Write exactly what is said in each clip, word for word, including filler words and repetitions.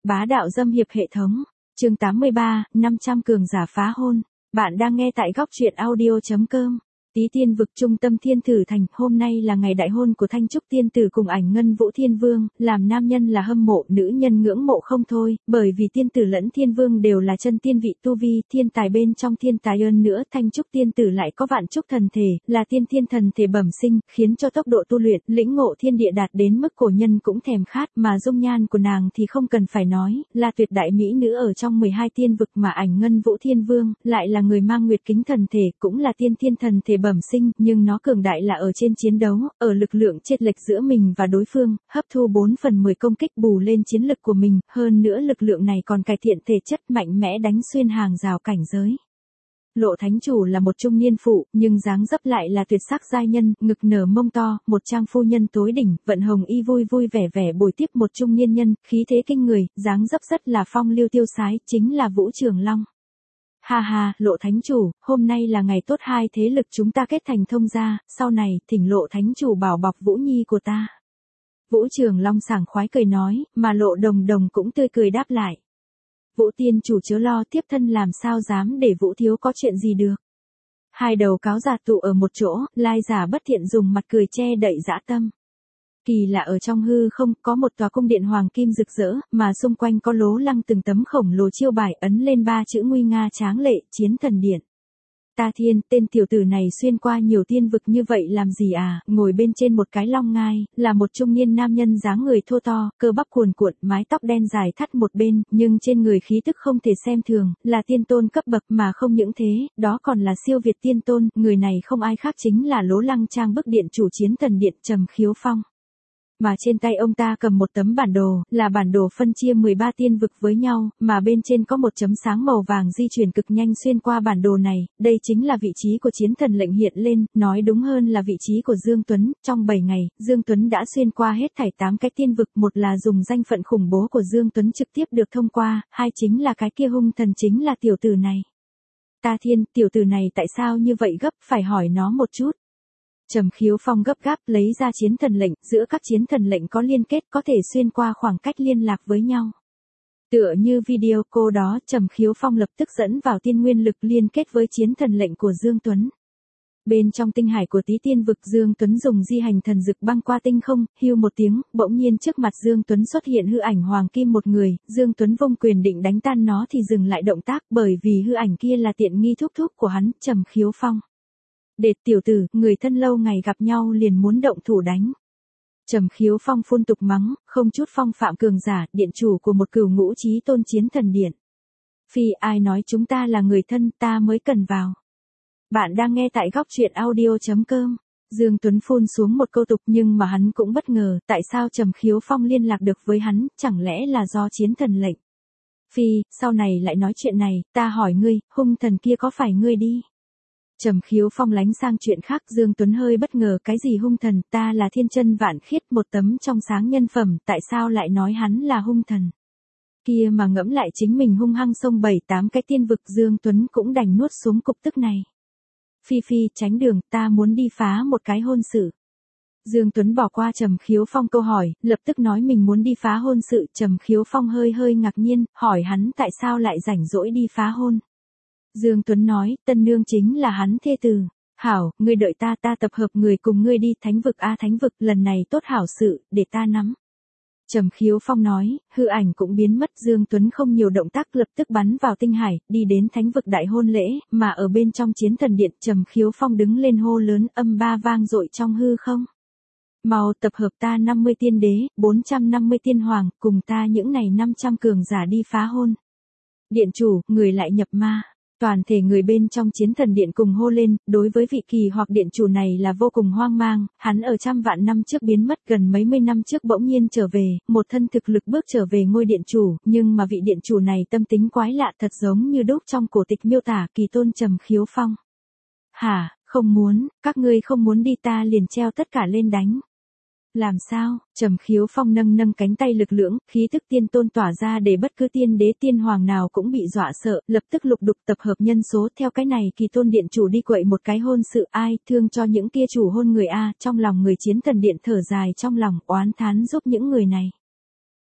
Bá đạo dâm hiệp hệ thống. Chương tám mươi ba, năm trăm cường giả phá hôn. Bạn đang nghe tại góc truyện audio chấm com. Tí Tiên vực trung tâm Thiên Thử Thành, hôm nay là ngày đại hôn của Thanh Trúc tiên tử cùng Ảnh Ngân Vũ Thiên Vương, làm nam nhân là hâm mộ, nữ nhân ngưỡng mộ không thôi, bởi vì tiên tử lẫn Thiên Vương đều là chân tiên vị tu vi, thiên tài bên trong thiên tài, hơn nữa Thanh Trúc tiên tử lại có vạn trúc thần thể, là tiên thiên thần thể bẩm sinh, khiến cho tốc độ tu luyện, lĩnh ngộ thiên địa đạt đến mức cổ nhân cũng thèm khát, mà dung nhan của nàng thì không cần phải nói, là tuyệt đại mỹ nữ ở trong mười hai tiên vực, mà Ảnh Ngân Vũ Thiên Vương lại là người mang nguyệt kính thần thể, cũng là tiên thiên thần thể bẩm sinh, nhưng nó cường đại là ở trên chiến đấu, ở lực lượng chênh lệch giữa mình và đối phương, hấp thu bốn phần mười công kích bù lên chiến lực của mình, hơn nữa lực lượng này còn cải thiện thể chất, mạnh mẽ đánh xuyên hàng rào cảnh giới. Lộ thánh chủ là một trung niên phụ, nhưng dáng dấp lại là tuyệt sắc giai nhân, ngực nở mông to, một trang phu nhân tối đỉnh, vận hồng y vui vui vẻ vẻ bồi tiếp một trung niên nhân, khí thế kinh người, dáng dấp rất là phong lưu tiêu sái, chính là Vũ Trường Long. Ha ha, Lộ thánh chủ, hôm nay là ngày tốt, hai thế lực chúng ta kết thành thông gia, sau này, thỉnh Lộ thánh chủ bảo bọc Vũ Nhi của ta. Vũ Trường Long sảng khoái cười nói, mà Lộ Đồng Đồng cũng tươi cười đáp lại. Vũ tiên chủ chớ lo, tiếp thân làm sao dám để Vũ thiếu có chuyện gì được. Hai đầu cáo giả tụ ở một chỗ, lai giả bất thiện dùng mặt cười che đậy dã tâm. Kỳ lạ ở trong hư không, có một tòa cung điện hoàng kim rực rỡ, mà xung quanh có lố lăng từng tấm khổng lồ chiêu bài ấn lên ba chữ nguy nga tráng lệ, Chiến Thần Điện. Ta thiên, tên tiểu tử này xuyên qua nhiều tiên vực như vậy làm gì à, ngồi bên trên một cái long ngai, là một trung niên nam nhân dáng người thô to, cơ bắp cuồn cuộn, mái tóc đen dài thắt một bên, nhưng trên người khí tức không thể xem thường, là tiên tôn cấp bậc, mà không những thế, đó còn là siêu việt tiên tôn, người này không ai khác chính là Lố Lăng Trang bức điện chủ Chiến Thần Điện Trầm Khiếu Phong. Mà trên tay ông ta cầm một tấm bản đồ, là bản đồ phân chia mười ba tiên vực với nhau, mà bên trên có một chấm sáng màu vàng di chuyển cực nhanh xuyên qua bản đồ này, đây chính là vị trí của Chiến Thần lệnh hiện lên, nói đúng hơn là vị trí của Dương Tuấn, trong bảy ngày, Dương Tuấn đã xuyên qua hết thảy tám cái tiên vực, một là dùng danh phận khủng bố của Dương Tuấn trực tiếp được thông qua, hai chính là cái kia hung thần chính là tiểu tử này. Ta thiên, tiểu tử này tại sao như vậy gấp, phải hỏi nó một chút. Trầm Khiếu Phong gấp gáp lấy ra Chiến Thần lệnh, giữa các chiến thần lệnh có liên kết, có thể xuyên qua khoảng cách liên lạc với nhau. Tựa như video cô đó, Trầm Khiếu Phong lập tức dẫn vào tiên nguyên lực liên kết với Chiến Thần lệnh của Dương Tuấn. Bên trong tinh hải của Tí Tiên vực, Dương Tuấn dùng di hành thần dực băng qua tinh không, hưu một tiếng, bỗng nhiên trước mặt Dương Tuấn xuất hiện hư ảnh hoàng kim một người, Dương Tuấn vung quyền định đánh tan nó thì dừng lại động tác, bởi vì hư ảnh kia là tiện nghi thúc thúc của hắn, Trầm Khiếu Phong. Đệt tiểu tử, người thân lâu ngày gặp nhau liền muốn động thủ đánh. Trầm Khiếu Phong phun tục mắng, không chút phong phạm cường giả, điện chủ của một cửu ngũ chí tôn Chiến Thần Điện. Phi, ai nói chúng ta là người thân, ta mới cần vào. Bạn đang nghe tại góc truyện audio chấm com. Dương Tuấn phun xuống một câu tục, nhưng mà hắn cũng bất ngờ, tại sao Trầm Khiếu Phong liên lạc được với hắn, chẳng lẽ là do Chiến Thần lệnh. Phi, sau này lại nói chuyện này, ta hỏi ngươi, hung thần kia có phải ngươi đi? Trầm Khiếu Phong lánh sang chuyện khác, Dương Tuấn hơi bất ngờ, cái gì hung thần, ta là thiên chân vạn khiết, một tấm trong sáng nhân phẩm, tại sao lại nói hắn là hung thần? Kia mà ngẫm lại chính mình hung hăng xông bảy tám cái tiên vực, Dương Tuấn cũng đành nuốt xuống cục tức này. Phi Phi, tránh đường, ta muốn đi phá một cái hôn sự. Dương Tuấn bỏ qua Trầm Khiếu Phong câu hỏi, lập tức nói mình muốn đi phá hôn sự, Trầm Khiếu Phong hơi hơi ngạc nhiên, hỏi hắn tại sao lại rảnh rỗi đi phá hôn. Dương Tuấn nói, tân nương chính là hắn thê tử. Hảo, ngươi đợi ta, ta tập hợp người cùng ngươi đi thánh vực a thánh vực, lần này tốt hảo sự, để ta nắm. Trầm Khiếu Phong nói, hư ảnh cũng biến mất, Dương Tuấn không nhiều động tác lập tức bắn vào tinh hải, đi đến thánh vực đại hôn lễ, mà ở bên trong Chiến Thần Điện, Trầm Khiếu Phong đứng lên hô lớn, âm ba vang dội trong hư không. Mau tập hợp ta năm mươi tiên đế, bốn trăm năm mươi tiên hoàng, cùng ta những ngày năm trăm cường giả đi phá hôn. Điện chủ, người lại nhập ma. Toàn thể người bên trong Chiến Thần Điện cùng hô lên, đối với vị kỳ hoặc điện chủ này là vô cùng hoang mang, hắn ở trăm vạn năm trước biến mất, gần mấy mươi năm trước bỗng nhiên trở về, một thân thực lực bước trở về ngôi điện chủ, nhưng mà vị điện chủ này tâm tính quái lạ, thật giống như đúc trong cổ tịch miêu tả kỳ tôn Trầm Khiếu Phong. Hả, không muốn, các ngươi không muốn đi ta liền treo tất cả lên đánh. Làm sao? Trầm Khiếu Phong nâng nâng cánh tay lực lưỡng, khí tức tiên tôn tỏa ra để bất cứ tiên đế tiên hoàng nào cũng bị dọa sợ, lập tức lục đục tập hợp nhân số, theo cái này kỳ tôn điện chủ đi quậy một cái hôn sự, ai thương cho những kia chủ hôn người a, trong lòng người Chiến Thần Điện thở dài trong lòng, oán thán giúp những người này.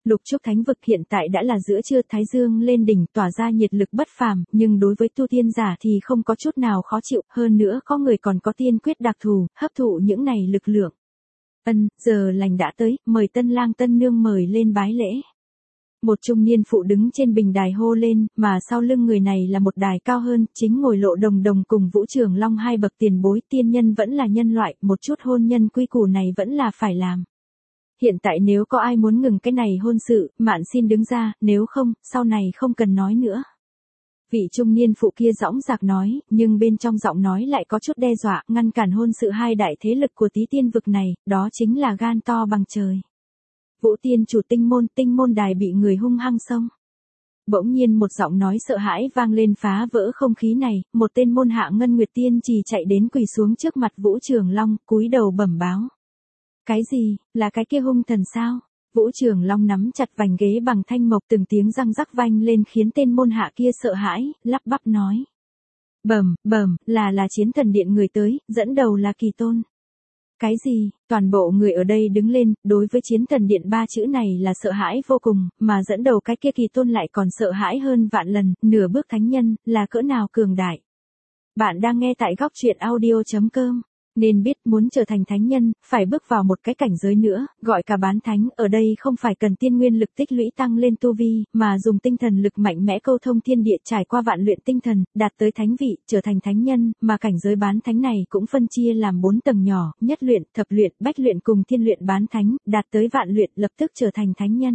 Lục trúc thánh vực hiện tại đã là giữa trưa, thái dương lên đỉnh tỏa ra nhiệt lực bất phàm, nhưng đối với tu tiên giả thì không có chút nào khó chịu, hơn nữa có người còn có tiên quyết đặc thù, hấp thụ những này lực lượng. Ân, giờ lành đã tới, mời tân lang tân nương mời lên bái lễ. Một trung niên phụ đứng trên bình đài hô lên, mà sau lưng người này là một đài cao hơn, chính ngồi Lộ Đồng Đồng cùng Vũ Trường Long hai bậc tiền bối. Tiên nhân vẫn là nhân loại, một chút hôn nhân quy củ này vẫn là phải làm. Hiện tại nếu có ai muốn ngừng cái này hôn sự, mạn xin đứng ra, nếu không, sau này không cần nói nữa. Vị trung niên phụ kia dõng dạc nói, nhưng bên trong giọng nói lại có chút đe dọa, ngăn cản hôn sự hai đại thế lực của tí tiên vực này, đó chính là gan to bằng trời. Vũ tiên chủ tinh môn, tinh môn đài bị người hung hăng xông. Bỗng nhiên một giọng nói sợ hãi vang lên phá vỡ không khí này, một tên môn hạ Ngân Nguyệt Tiên Trì chạy đến quỳ xuống trước mặt Vũ Trường Long, cúi đầu bẩm báo. Cái gì, là cái kia hung thần sao? Vũ Trường Long nắm chặt vành ghế bằng thanh mộc, từng tiếng răng rắc vang lên khiến tên môn hạ kia sợ hãi, lắp bắp nói. Bẩm, bẩm, là là Chiến Thần Điện người tới, dẫn đầu là Kỳ Tôn. Cái gì, toàn bộ người ở đây đứng lên, đối với Chiến Thần Điện ba chữ này là sợ hãi vô cùng, mà dẫn đầu cái kia Kỳ Tôn lại còn sợ hãi hơn vạn lần, nửa bước thánh nhân, là cỡ nào cường đại. Bạn đang nghe tại góc truyện audio chấm com. Nên biết muốn trở thành thánh nhân, phải bước vào một cái cảnh giới nữa, gọi cả bán thánh, ở đây không phải cần tiên nguyên lực tích lũy tăng lên tu vi, mà dùng tinh thần lực mạnh mẽ câu thông thiên địa trải qua vạn luyện tinh thần, đạt tới thánh vị, trở thành thánh nhân, mà cảnh giới bán thánh này cũng phân chia làm bốn tầng nhỏ, nhất luyện, thập luyện, bách luyện cùng thiên luyện bán thánh, đạt tới vạn luyện lập tức trở thành thánh nhân.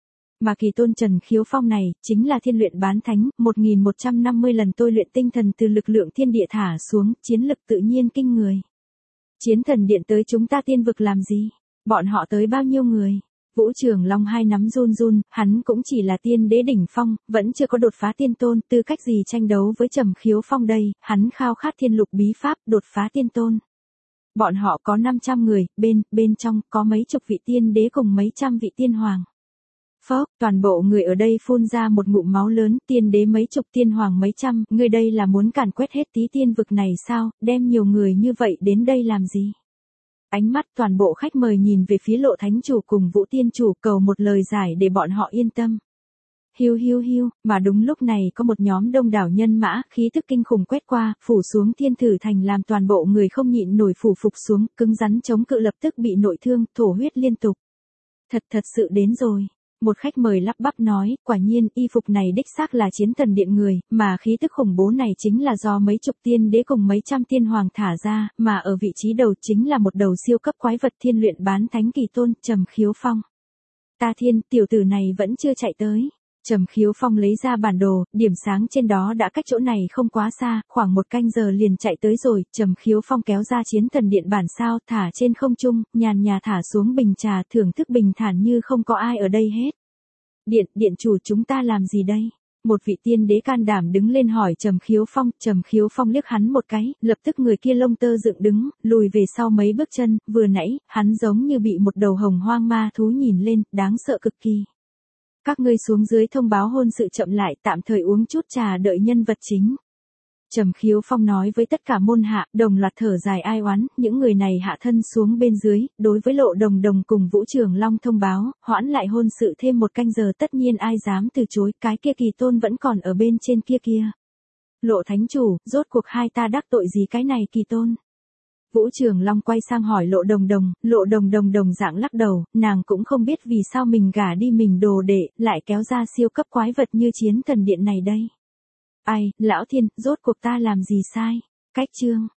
Mà Kỳ Tôn Trần Khiếu Phong này, chính là thiên luyện bán thánh, một nghìn một trăm năm mươi lần tôi luyện tinh thần từ lực lượng thiên địa thả xuống, chiến lực tự nhiên kinh người. Chiến Thần Điện tới chúng ta tiên vực làm gì? Bọn họ tới bao nhiêu người? Vũ Trường Long hai nắm run run, hắn cũng chỉ là tiên đế đỉnh phong, vẫn chưa có đột phá tiên tôn, tư cách gì tranh đấu với Trầm Khiếu Phong đây, hắn khao khát thiên lục bí pháp, đột phá tiên tôn. Bọn họ có năm trăm người, bên, bên trong, có mấy chục vị tiên đế cùng mấy trăm vị tiên hoàng. Phốc, toàn bộ người ở đây phun ra một ngụm máu lớn, tiên đế mấy chục tiên hoàng mấy trăm, người đây là muốn càn quét hết tí tiên vực này sao, đem nhiều người như vậy đến đây làm gì? Ánh mắt toàn bộ khách mời nhìn về phía Lộ Thánh Chủ cùng Vũ Tiên Chủ cầu một lời giải để bọn họ yên tâm. Hiu hiu hiu, mà đúng lúc này có một nhóm đông đảo nhân mã, khí thức kinh khủng quét qua, phủ xuống Thiên Thử Thành làm toàn bộ người không nhịn nổi phủ phục xuống, cứng rắn chống cự lập tức bị nội thương, thổ huyết liên tục. Thật thật sự đến rồi. Một khách mời lắp bắp nói, quả nhiên, y phục này đích xác là Chiến Thần Điện người, mà khí tức khủng bố này chính là do mấy chục tiên đế cùng mấy trăm tiên hoàng thả ra, mà ở vị trí đầu chính là một đầu siêu cấp quái vật thiên luyện bán thánh Kỳ Tôn, Trầm Khiếu Phong. Ta thiên, tiểu tử này vẫn chưa chạy tới. Trầm Khiếu Phong lấy ra bản đồ, điểm sáng trên đó đã cách chỗ này không quá xa, khoảng một canh giờ liền chạy tới rồi. Trầm Khiếu Phong kéo ra Chiến Thần Điện bản sao, thả trên không trung, nhàn nhạt thả xuống bình trà, thưởng thức bình thản như không có ai ở đây hết. Điện, điện chủ, chúng ta làm gì đây? Một vị tiên đế can đảm đứng lên hỏi Trầm Khiếu Phong. Trầm Khiếu Phong liếc hắn một cái, lập tức người kia lông tơ dựng đứng, lùi về sau mấy bước chân, vừa nãy, hắn giống như bị một đầu hồng hoang ma thú nhìn lên, đáng sợ cực kỳ. Các ngươi xuống dưới thông báo hôn sự chậm lại, tạm thời uống chút trà đợi nhân vật chính. Trầm Khiếu Phong nói với tất cả môn hạ, đồng loạt thở dài ai oán, những người này hạ thân xuống bên dưới, đối với Lộ Đồng Đồng cùng Vũ Trường Long thông báo, hoãn lại hôn sự thêm một canh giờ, tất nhiên ai dám từ chối, cái kia Kỳ Tôn vẫn còn ở bên trên kia kia. Lộ Thánh Chủ, rốt cuộc hai ta đắc tội gì cái này Kỳ Tôn? Vũ Trường Long quay sang hỏi Lộ Đồng Đồng, Lộ Đồng Đồng đồng dạng lắc đầu, nàng cũng không biết vì sao mình gả đi mình đồ đệ, lại kéo ra siêu cấp quái vật như Chiến Thần Điện này đây. Ai, lão thiên, rốt cuộc ta làm gì sai? Cách chương.